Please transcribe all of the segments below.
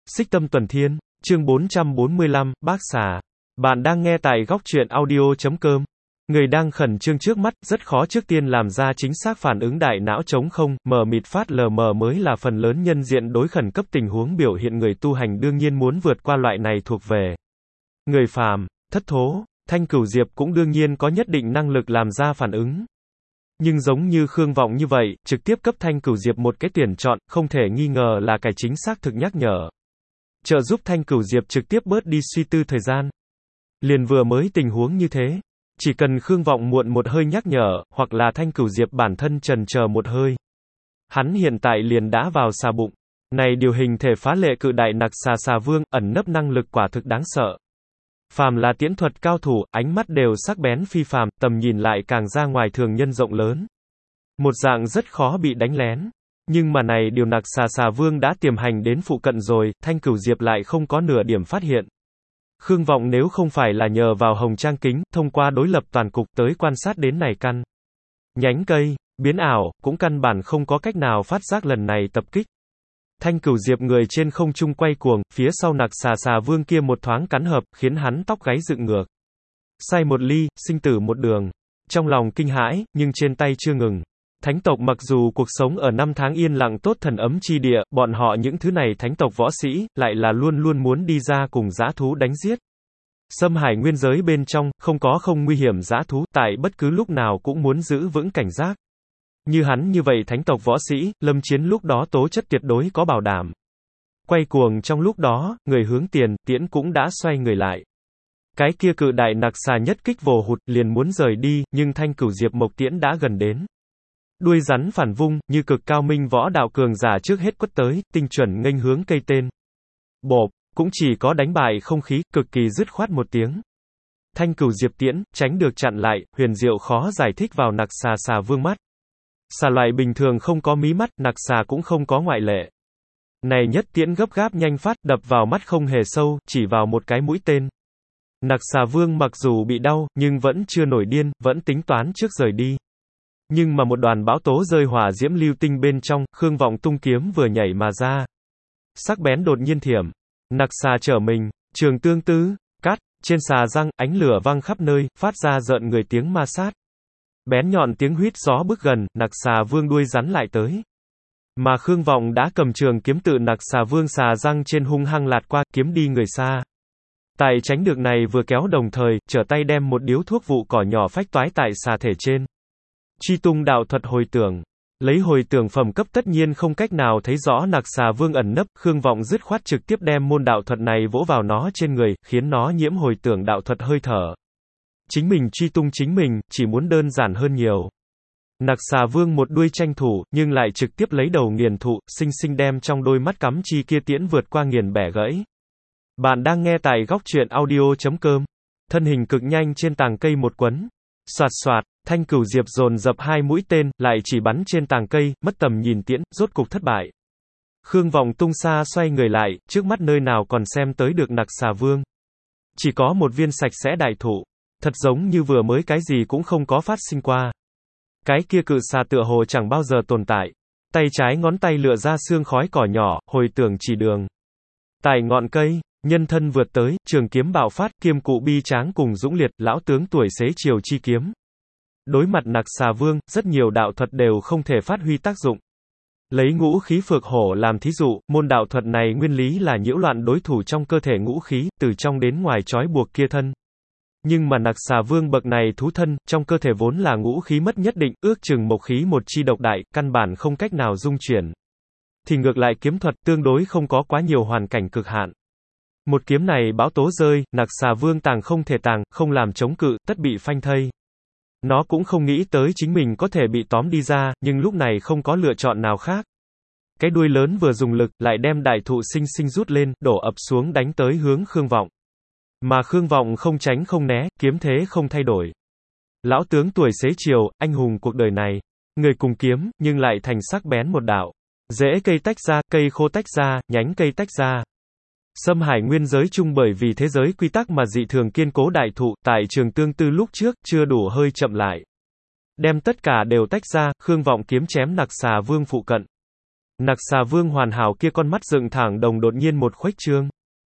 Xích Tâm Tuần Thiên, chương 445, Bác Xà. Bạn đang nghe tại góc truyện audio.com. Người đang khẩn trương trước mắt, rất khó trước tiên làm ra chính xác phản ứng đại não trống không, mờ mịt phát lờ mờ mới là phần lớn nhân diện đối khẩn cấp tình huống biểu hiện người tu hành đương nhiên muốn vượt qua loại này thuộc về người phàm, thất thố. Thanh Cửu Diệp cũng đương nhiên có nhất định năng lực làm ra phản ứng. Nhưng giống như Khương Vọng như vậy, trực tiếp cấp Thanh Cửu Diệp một cái tuyển chọn, không thể nghi ngờ là cái chính xác thực nhắc nhở. Trợ giúp Thanh Cửu Diệp trực tiếp bớt đi suy tư thời gian. Liền vừa mới tình huống như thế. Chỉ cần Khương Vọng muộn một hơi nhắc nhở, hoặc là Thanh Cửu Diệp bản thân chần chờ một hơi. Hắn hiện tại liền đã vào xà bụng. Này điều hình thể phá lệ cự đại nặc xà xà vương, ẩn nấp năng lực quả thực đáng sợ. Phàm là tiễn thuật cao thủ, ánh mắt đều sắc bén phi phàm, tầm nhìn lại càng ra ngoài thường nhân rộng lớn. Một dạng rất khó bị đánh lén. Nhưng mà này điều nặc xà xà vương đã tiềm hành đến phụ cận rồi, Thanh Cửu Diệp lại không có nửa điểm phát hiện. Khương Vọng nếu không phải là nhờ vào hồng trang kính, thông qua đối lập toàn cục tới quan sát đến này căn nhánh cây, biến ảo, cũng căn bản không có cách nào phát giác lần này tập kích. Thanh Cửu Diệp người trên không trung quay cuồng, phía sau nặc xà xà vương kia một thoáng cắn hợp, khiến hắn tóc gáy dựng ngược. Sai một ly, sinh tử một đường. Trong lòng kinh hãi, nhưng trên tay chưa ngừng. Thánh tộc mặc dù cuộc sống ở năm tháng yên lặng tốt thần ấm chi địa, bọn họ những thứ này thánh tộc võ sĩ, lại là luôn luôn muốn đi ra cùng dã thú đánh giết. Xâm hải nguyên giới bên trong, không có không nguy hiểm dã thú, tại bất cứ lúc nào cũng muốn giữ vững cảnh giác. Như hắn như vậy thánh tộc võ sĩ, lâm chiến lúc đó tố chất tuyệt đối có bảo đảm. Quay cuồng trong lúc đó, người hướng tiền, tiễn cũng đã xoay người lại. Cái kia cự đại nặc xà nhất kích vồ hụt, liền muốn rời đi, nhưng Thanh Cửu Diệp mộc tiễn đã gần đến. Đuôi rắn phản vung, như cực cao minh võ đạo cường giả trước hết quất tới, tinh chuẩn nghênh hướng cây tên. Bộp, cũng chỉ có đánh bại không khí, cực kỳ dứt khoát một tiếng. Thanh Cửu Diệp tiễn, tránh được chặn lại, huyền diệu khó giải thích vào nặc xà xà vương mắt. Xà loại bình thường không có mí mắt, nặc xà cũng không có ngoại lệ. Này nhất tiễn gấp gáp nhanh phát, đập vào mắt không hề sâu, chỉ vào một cái mũi tên. Nặc xà vương mặc dù bị đau, nhưng vẫn chưa nổi điên, vẫn tính toán trước rời đi. Nhưng mà một đoàn bão tố rơi hỏa diễm lưu tinh bên trong, Khương Vọng tung kiếm vừa nhảy mà ra. Sắc bén đột nhiên thiểm. Nặc xà trở mình, trường tương tư, cắt, trên xà răng, ánh lửa văng khắp nơi, phát ra rợn người tiếng ma sát. Bén nhọn tiếng huýt gió bước gần, nặc xà vương đuôi rắn lại tới. Mà Khương Vọng đã cầm trường kiếm tự nặc xà vương xà răng trên hung hăng lạt qua, kiếm đi người xa. Tại tránh được này vừa kéo đồng thời, trở tay đem một điếu thuốc vụ cỏ nhỏ phách toái tại xà thể trên. Truy tung đạo thuật hồi tưởng. Lấy hồi tưởng phẩm cấp tất nhiên không cách nào thấy rõ nặc xà vương ẩn nấp, Khương Vọng dứt khoát trực tiếp đem môn đạo thuật này vỗ vào nó trên người, khiến nó nhiễm hồi tưởng đạo thuật hơi thở. Chính mình truy tung chính mình, chỉ muốn đơn giản hơn nhiều. Nặc xà vương một đuôi tranh thủ, nhưng lại trực tiếp lấy đầu nghiền thụ, sinh sinh đem trong đôi mắt cắm chi kia tiễn vượt qua nghiền bẻ gãy. Bạn đang nghe tại góc truyện audio.com. Thân hình cực nhanh trên tàng cây một quấn. Soạt soạt, Thanh Cửu Diệp dồn dập hai mũi tên, lại chỉ bắn trên tàng cây, mất tầm nhìn tiễn, rốt cục thất bại. Khương Vọng tung xa xoay người lại, trước mắt nơi nào còn xem tới được nặc xà vương. Chỉ có một viên sạch sẽ đại thụ. Thật giống như vừa mới cái gì cũng không có phát sinh qua. Cái kia cự xà tựa hồ chẳng bao giờ tồn tại. Tay trái ngón tay lựa ra xương khói cỏ nhỏ, hồi tưởng chỉ đường. Tại ngọn cây, nhân thân vượt tới, trường kiếm bạo phát, kiêm cụ bi tráng cùng dũng liệt, lão tướng tuổi xế chiều chi kiếm. Đối mặt nặc xà vương, rất nhiều đạo thuật đều không thể phát huy tác dụng. Lấy ngũ khí phược hổ làm thí dụ, môn đạo thuật này nguyên lý là nhiễu loạn đối thủ trong cơ thể ngũ khí, từ trong đến ngoài trói buộc kia thân. Nhưng mà nặc xà vương bậc này thú thân, trong cơ thể vốn là ngũ khí mất nhất định, ước chừng mộc khí một chi độc đại, căn bản không cách nào dung chuyển. Thì ngược lại kiếm thuật tương đối không có quá nhiều hoàn cảnh cực hạn. Một kiếm này bão tố rơi, nặc xà vương tàng không thể tàng, không làm chống cự, tất bị phanh thây. Nó cũng không nghĩ tới chính mình có thể bị tóm đi ra, nhưng lúc này không có lựa chọn nào khác. Cái đuôi lớn vừa dùng lực, lại đem đại thụ sinh sinh rút lên, đổ ập xuống đánh tới hướng Khương Vọng. Mà Khương Vọng không tránh không né, kiếm thế không thay đổi. Lão tướng tuổi xế chiều, anh hùng cuộc đời này. Người cùng kiếm, nhưng lại thành sắc bén một đạo. Rễ cây tách ra, cây khô tách ra, nhánh cây tách ra. Xâm hải nguyên giới chung bởi vì thế giới quy tắc mà dị thường kiên cố đại thụ, tại trường tương tư lúc trước, chưa đủ hơi chậm lại. Đem tất cả đều tách ra, Khương Vọng kiếm chém nặc xà vương phụ cận. Nặc xà vương hoàn hảo kia con mắt dựng thẳng đồng đột nhiên một khuếch trương.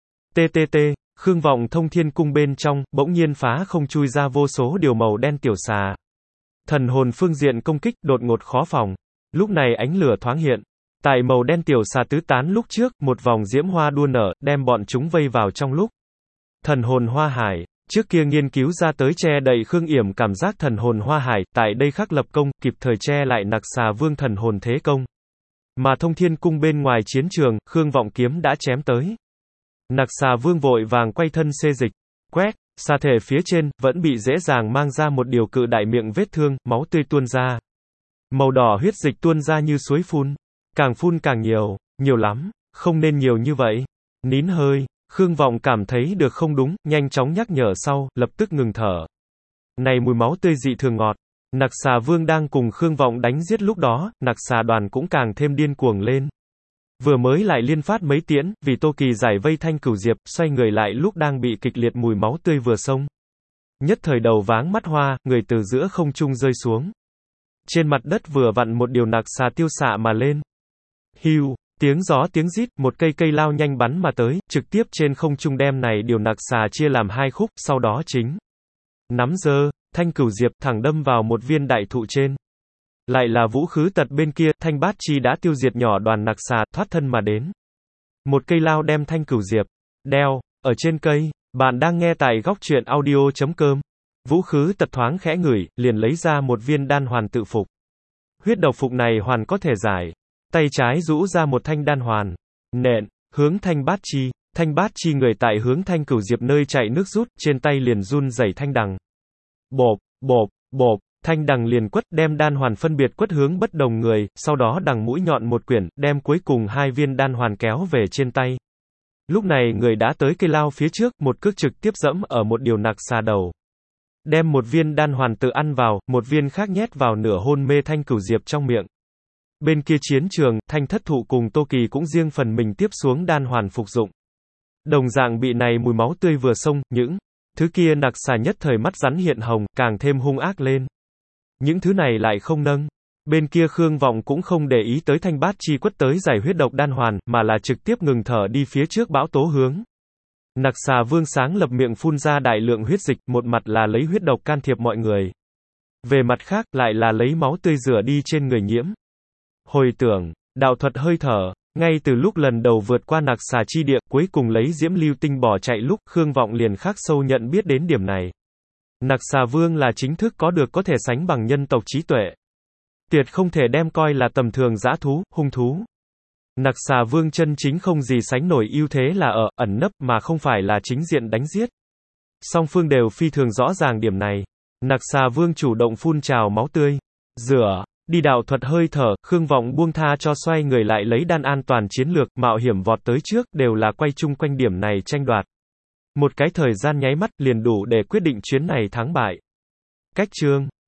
TTT, Khương Vọng Thông Thiên Cung bên trong, bỗng nhiên phá không chui ra vô số điều màu đen tiểu xà. Thần hồn phương diện công kích, đột ngột khó phòng. Lúc này ánh lửa thoáng hiện. Tại màu đen tiểu xà tứ tán lúc trước, một vòng diễm hoa đua nở, đem bọn chúng vây vào trong lúc. Thần hồn hoa hải, trước kia nghiên cứu ra tới che đậy Khương Yểm cảm giác thần hồn hoa hải, tại đây khắc lập công, kịp thời che lại nặc xà vương thần hồn thế công. Mà Thông Thiên Cung bên ngoài chiến trường, Khương Vọng kiếm đã chém tới. Nặc xà vương vội vàng quay thân xê dịch, quét, xà thể phía trên, vẫn bị dễ dàng mang ra một điều cự đại miệng vết thương, máu tươi tuôn ra. Màu đỏ huyết dịch tuôn ra như suối phun càng nhiều, nhiều lắm, không nên nhiều như vậy. Nín hơi, Khương Vọng cảm thấy được không đúng, nhanh chóng nhắc nhở sau, lập tức ngừng thở. Này mùi máu tươi dị thường ngọt. Nặc xà vương đang cùng Khương Vọng đánh giết lúc đó, nặc xà đoàn cũng càng thêm điên cuồng lên. Vừa mới lại liên phát mấy tiễn, vì Tô Kỳ giải vây Thanh Cửu Diệp, xoay người lại lúc đang bị kịch liệt mùi máu tươi vừa xông. Nhất thời đầu váng mắt hoa, người từ giữa không trung rơi xuống. Trên mặt đất vừa vặn một điều nặc xà tiêu xạ mà lên. Hưu, tiếng gió tiếng rít, một cây lao nhanh bắn mà tới, trực tiếp trên không trung đem này điều nặc xà chia làm hai khúc, sau đó chính nắm giơ, Thanh Cửu Diệp thẳng đâm vào một viên đại thụ trên. Lại là Vũ Khứ Tật bên kia, Thanh Bát Chi đã tiêu diệt nhỏ đoàn nặc xà, thoát thân mà đến. Một cây lao đem Thanh Cửu Diệp đeo ở trên cây. Bạn đang nghe tại góc truyện audio.com. Vũ Khứ Tật thoáng khẽ ngửi, liền lấy ra một viên đan hoàn tự phục. Huyết độc phục này hoàn có thể giải. Tay trái rũ ra một thanh đan hoàn, nện hướng Thanh Bát Chi. Thanh Bát Chi người tại hướng Thanh Cửu Diệp nơi chạy nước rút, trên tay liền run rẩy thanh đằng. Bộp, bộp, bộp, thanh đằng liền quất, đem đan hoàn phân biệt quất hướng bất đồng người, sau đó đằng mũi nhọn một quyển, đem cuối cùng hai viên đan hoàn kéo về trên tay. Lúc này người đã tới cây lao phía trước, một cước trực tiếp dẫm ở một điều nặc xà đầu. Đem một viên đan hoàn tự ăn vào, một viên khác nhét vào nửa hôn mê Thanh Cửu Diệp trong miệng. Bên kia chiến trường, Thanh Thất Thụ cùng Tô Kỳ cũng riêng phần mình tiếp xuống đan hoàn phục dụng. Đồng dạng bị này mùi máu tươi vừa xông, những thứ kia nặc xà nhất thời mắt rắn hiện hồng, càng thêm hung ác lên. Những thứ này lại không nâng. Bên kia Khương Vọng cũng không để ý tới Thanh Bát Chi quất tới giải huyết độc đan hoàn, mà là trực tiếp ngừng thở đi phía trước bão tố hướng. Nặc xà vương sáng lập miệng phun ra đại lượng huyết dịch, một mặt là lấy huyết độc can thiệp mọi người. Về mặt khác, lại là lấy máu tươi rửa đi trên người nhiễm. Hồi tưởng, đạo thuật hơi thở, ngay từ lúc lần đầu vượt qua nặc xà chi địa, cuối cùng lấy diễm lưu tinh bỏ chạy lúc, Khương Vọng liền khắc sâu nhận biết đến điểm này. Nặc xà vương là chính thức có được có thể sánh bằng nhân tộc trí tuệ. Tuyệt không thể đem coi là tầm thường dã thú, hung thú. Nặc xà vương chân chính không gì sánh nổi ưu thế là ở, ẩn nấp mà không phải là chính diện đánh giết. Song phương đều phi thường rõ ràng điểm này. Nặc xà vương chủ động phun trào máu tươi. Rửa. Đi đạo thuật hơi thở, Khương Vọng buông tha cho xoay người lại lấy đan an toàn chiến lược, mạo hiểm vọt tới trước, đều là quay chung quanh điểm này tranh đoạt. Một cái thời gian nháy mắt, liền đủ để quyết định chuyến này thắng bại. Cách chương